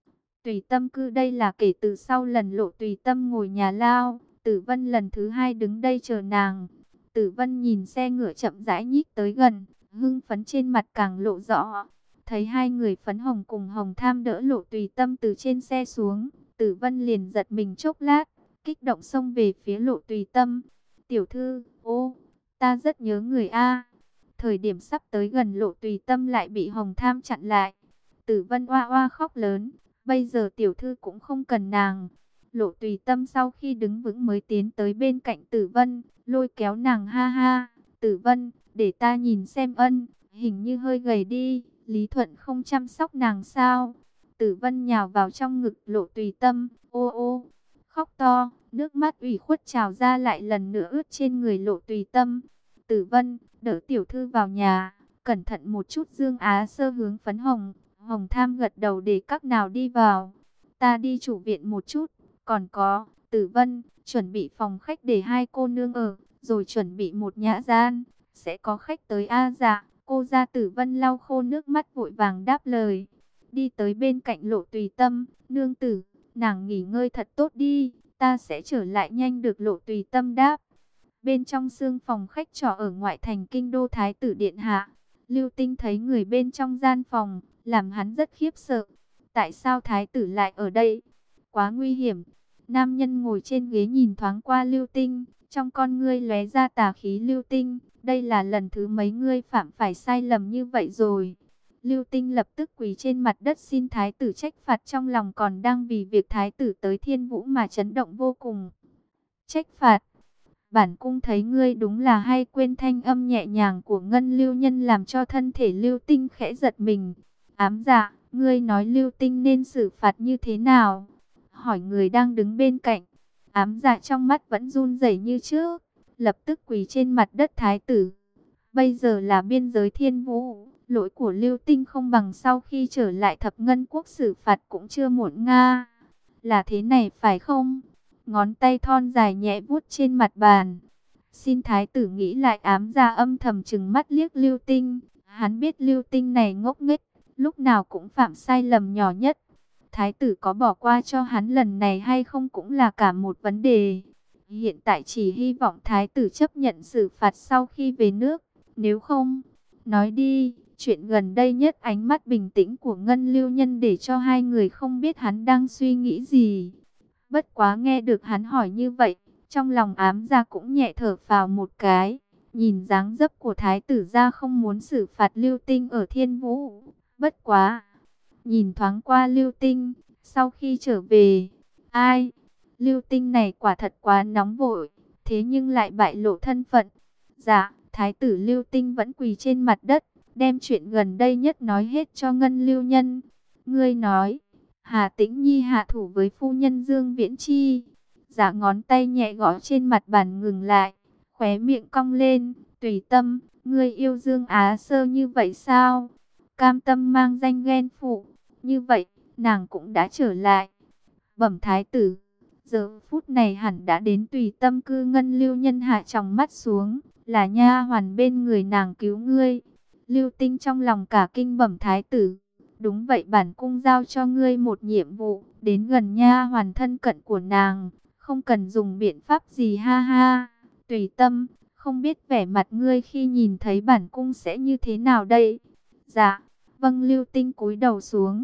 Tùy Tâm cư đây là kể từ sau lần Lộ Tùy Tâm ngồi nhà lao, Tử Vân lần thứ hai đứng đây chờ nàng. Tử Vân nhìn xe ngựa chậm rãi nhích tới gần, hưng phấn trên mặt càng lộ rõ. Thấy hai người Phấn Hồng cùng Hồng Tham đỡ Lộ Tùy Tâm từ trên xe xuống, Tử Vân liền giật mình chốc lát, kích động xông về phía Lộ Tùy Tâm. Tiểu thư, ô, ta rất nhớ người a. Thời điểm sắp tới gần Lộ Tùy Tâm lại bị Hồng Tham chặn lại. Tử Vân oa oa khóc lớn. Bây giờ tiểu thư cũng không cần nàng. Lộ Tùy Tâm sau khi đứng vững mới tiến tới bên cạnh Tử Vân, lôi kéo nàng ha ha. Tử Vân, để ta nhìn xem ân, hình như hơi gầy đi, Lý Thuận không chăm sóc nàng sao? Tử Vân nhào vào trong ngực Lộ Tùy Tâm, ô ô, khóc to, nước mắt ủy khuất trào ra lại lần nữa ướt trên người Lộ Tùy Tâm. Tử Vân, đỡ tiểu thư vào nhà, cẩn thận một chút. Dương Á Sơ hướng Phấn Hồng, Hồng Tham gật đầu để các nào đi vào. Ta đi chủ viện một chút, còn có, Tử Vân, chuẩn bị phòng khách để hai cô nương ở, rồi chuẩn bị một nhã gian, sẽ có khách tới a. Dạ, cô gia Tử Vân lau khô nước mắt vội vàng đáp lời. Đi tới bên cạnh Lộ Tùy Tâm, nương tử, nàng nghỉ ngơi thật tốt đi, ta sẽ trở lại nhanh. Được Lộ Tùy Tâm đáp. Bên trong sương phòng khách trọ ở ngoại thành kinh đô Thái tử điện hạ, Lưu Tinh thấy người bên trong gian phòng, làm hắn rất khiếp sợ. Tại sao thái tử lại ở đây? Quá nguy hiểm. Nam nhân ngồi trên ghế nhìn thoáng qua Lưu Tinh, trong con ngươi lóe ra tà khí. Lưu Tinh, đây là lần thứ mấy ngươi phạm phải sai lầm như vậy rồi? Lưu Tinh lập tức quỳ trên mặt đất xin thái tử trách phạt, trong lòng còn đang vì việc thái tử tới Thiên Vũ mà chấn động vô cùng. Trách phạt? Bản cung thấy ngươi đúng là hay quên. Thanh âm nhẹ nhàng của Ngân Lưu Nhân làm cho thân thể Lưu Tinh khẽ giật mình. Ám dạ, ngươi nói Lưu Tinh nên xử phạt như thế nào? Hỏi người đang đứng bên cạnh. Ám dạ trong mắt vẫn run rẩy như trước, lập tức quỳ trên mặt đất. Thái tử, bây giờ là biên giới Thiên Vũ, lỗi của Lưu Tinh không bằng sau khi trở lại Thập Ngân Quốc xử phạt cũng chưa muộn nga. Là thế này phải không? Ngón tay thon dài nhẹ vuốt trên mặt bàn. Xin thái tử nghĩ lại. Ám dạ âm thầm trừng mắt liếc Lưu Tinh. Hắn biết Lưu Tinh này ngốc nghếch, lúc nào cũng phạm sai lầm nhỏ nhất. Thái tử có bỏ qua cho hắn lần này hay không cũng là cả một vấn đề. Hiện tại chỉ hy vọng thái tử chấp nhận xử phạt sau khi về nước. Nếu không, nói đi, chuyện gần đây nhất. Ánh mắt bình tĩnh của Ngân Lưu Nhân để cho hai người không biết hắn đang suy nghĩ gì. Bất quá nghe được hắn hỏi như vậy, trong lòng ám gia cũng nhẹ thở phào một cái. Nhìn dáng dấp của thái tử gia không muốn xử phạt Lưu Tinh ở Thiên Vũ. Bất quá, nhìn thoáng qua Lưu Tinh, sau khi trở về, ai, Lưu Tinh này quả thật quá nóng vội, thế nhưng lại bại lộ thân phận. Dạ, thái tử Lưu Tinh vẫn quỳ trên mặt đất, đem chuyện gần đây nhất nói hết cho Ngân Lưu Nhân. Ngươi nói, Hà Tĩnh Nhi hạ thủ với phu nhân Dương Viễn Chi. Dạ, ngón tay nhẹ gõ trên mặt bàn ngừng lại, khóe miệng cong lên. Tùy Tâm, ngươi yêu Dương Á Sơ như vậy sao? Cam tâm mang danh ghen phụ, như vậy, nàng cũng đã trở lại. Bẩm thái tử, giờ phút này hẳn đã đến Tùy Tâm cư. Ngân Lưu Nhân hạ tròng mắt xuống, là nha hoàn bên người nàng cứu ngươi. Lưu Tinh trong lòng cả kinh. Bẩm thái tử, đúng vậy, bản cung giao cho ngươi một nhiệm vụ, đến gần nha hoàn thân cận của nàng, không cần dùng biện pháp gì. Ha ha. Tùy Tâm, không biết vẻ mặt ngươi khi nhìn thấy bản cung sẽ như thế nào đây? Dạ, vâng. Lưu Tinh cúi đầu xuống.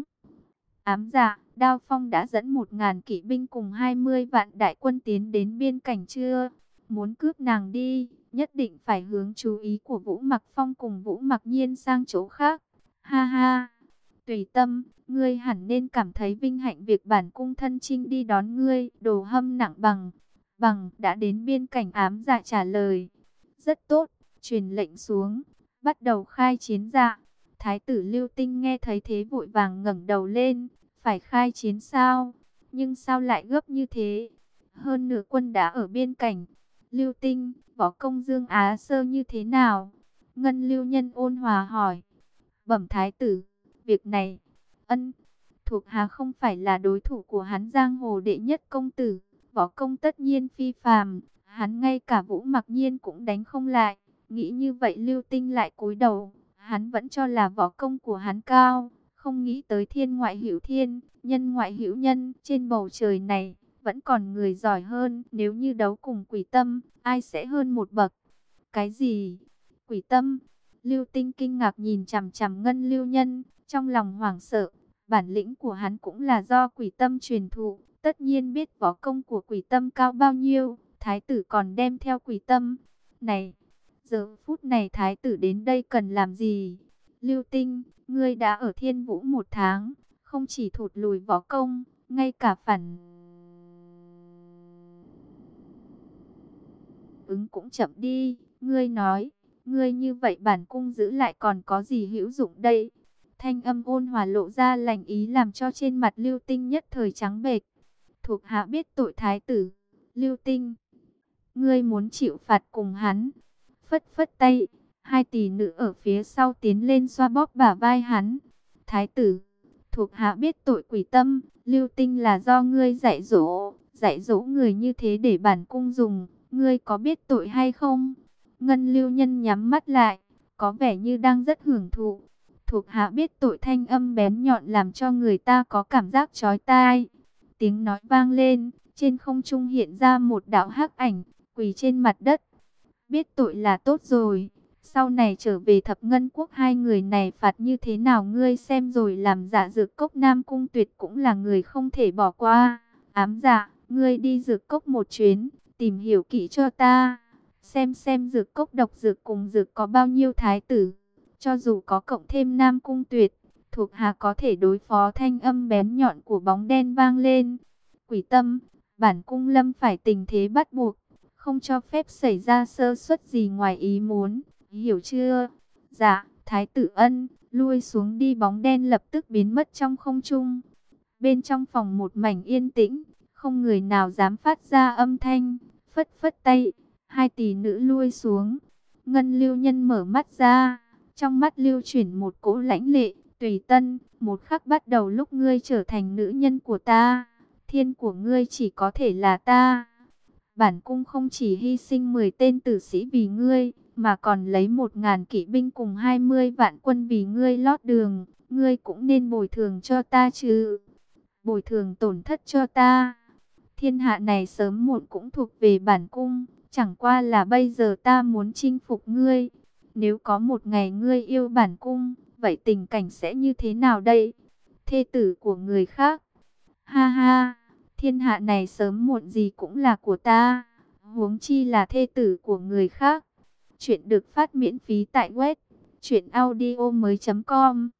Ám dạ, Đao Phong đã dẫn một ngàn kỵ binh cùng hai mươi vạn đại quân tiến đến biên cảnh chưa? Muốn cướp nàng đi, nhất định phải hướng chú ý của Vũ Mặc Phong cùng Vũ Mặc Nhiên sang chỗ khác. Ha ha, tùy tâm, ngươi hẳn nên cảm thấy vinh hạnh việc bản cung thân chinh đi đón ngươi. Đồ Hâm nặng bằng, bằng đã đến biên cảnh. Ám Dạ trả lời, rất tốt, truyền lệnh xuống, bắt đầu khai chiến. Dạ. Thái tử Lưu Tinh nghe thấy thế vội vàng ngẩng đầu lên, phải khai chiến sao? Nhưng sao lại gấp như thế? Hơn nửa quân đã ở biên cảnh. Lưu Tinh, võ công Dương Á Sơ như thế nào? Ngân Lưu Nhân ôn hòa hỏi. Bẩm thái tử, việc này, ân, thuộc hạ không phải là đối thủ của hắn. Giang hồ đệ nhất công tử, võ công tất nhiên phi phàm, hắn ngay cả Vũ Mặc Nhiên cũng đánh không lại. Nghĩ như vậy Lưu Tinh lại cúi đầu, hắn vẫn cho là võ công của hắn cao, không nghĩ tới thiên ngoại hữu thiên, nhân ngoại hữu nhân, trên bầu trời này vẫn còn người giỏi hơn. Nếu như đấu cùng Quỷ Tâm, ai sẽ hơn một bậc? Cái gì? Quỷ Tâm? Lưu Tinh kinh ngạc nhìn chằm chằm Ngân Lưu Nhân, trong lòng hoảng sợ. Bản lĩnh của hắn cũng là do Quỷ Tâm truyền thụ, tất nhiên biết võ công của Quỷ Tâm cao bao nhiêu. Thái tử còn đem theo Quỷ Tâm. Này, giờ phút này thái tử đến đây cần làm gì? Lưu Tinh, ngươi đã ở Thiên Vũ một tháng, không chỉ thụt lùi võ công, ngay cả phản ứng cũng chậm đi. Ngươi nói, ngươi như vậy bản cung giữ lại còn có gì hữu dụng đây? Thanh âm ôn hòa lộ ra lành ý làm cho trên mặt Lưu Tinh nhất thời trắng bệch. Thuộc hạ biết tội thái tử. Lưu Tinh, ngươi muốn chịu phạt cùng hắn? Phất phất tay, hai tỷ nữ ở phía sau tiến lên xoa bóp bả vai hắn. Thái tử, thuộc hạ biết tội. Quỷ Tâm, Lưu Tinh là do ngươi dạy dỗ, dạy dỗ người như thế để bản cung dùng, ngươi có biết tội hay không? Ngân Lưu Nhân nhắm mắt lại, có vẻ như đang rất hưởng thụ. Thuộc hạ biết tội. Thanh âm bén nhọn làm cho người ta có cảm giác chói tai. Tiếng nói vang lên, trên không trung hiện ra một đạo hắc ảnh, quỳ trên mặt đất. Biết tội là tốt rồi, sau này trở về Thập Ngân Quốc hai người này phạt như thế nào ngươi xem rồi làm. Dạ Dược Cốc Nam Cung Tuyệt cũng là người không thể bỏ qua. Ám Dạ, ngươi đi Dược Cốc một chuyến, tìm hiểu kỹ cho ta, xem xem Dược Cốc độc dược cùng dược có bao nhiêu. Thái tử, cho dù có cộng thêm Nam Cung Tuyệt, thuộc hạ có thể đối phó. Thanh âm bén nhọn của bóng đen vang lên. Quỷ Tâm, bản cung lâm phải tình thế bắt buộc, không cho phép xảy ra sơ suất gì ngoài ý muốn, hiểu chưa? Dạ, thái tử ân. Lui xuống đi. Bóng đen lập tức biến mất trong không trung. Bên trong phòng một mảnh yên tĩnh, không người nào dám phát ra âm thanh. Phất phất tay, hai tỷ nữ lui xuống. Ngân Lưu Nhân mở mắt ra, trong mắt lưu chuyển một cỗ lãnh lệ. Tùy Tân, một khắc bắt đầu lúc ngươi trở thành nữ nhân của ta, thiên của ngươi chỉ có thể là ta. Bản cung không chỉ hy sinh mười tên tử sĩ vì ngươi, mà còn lấy một ngàn kỵ binh cùng hai mươi vạn quân vì ngươi lót đường. Ngươi cũng nên bồi thường cho ta chứ. Bồi thường tổn thất cho ta. Thiên hạ này sớm muộn cũng thuộc về bản cung. Chẳng qua là bây giờ ta muốn chinh phục ngươi. Nếu có một ngày ngươi yêu bản cung, vậy tình cảnh sẽ như thế nào đây? Thê tử của người khác. Ha ha, thiên hạ này sớm muộn gì cũng là của ta, huống chi là thê tử của người khác. Chuyện được phát miễn phí tại web truyện audio mới chấm com.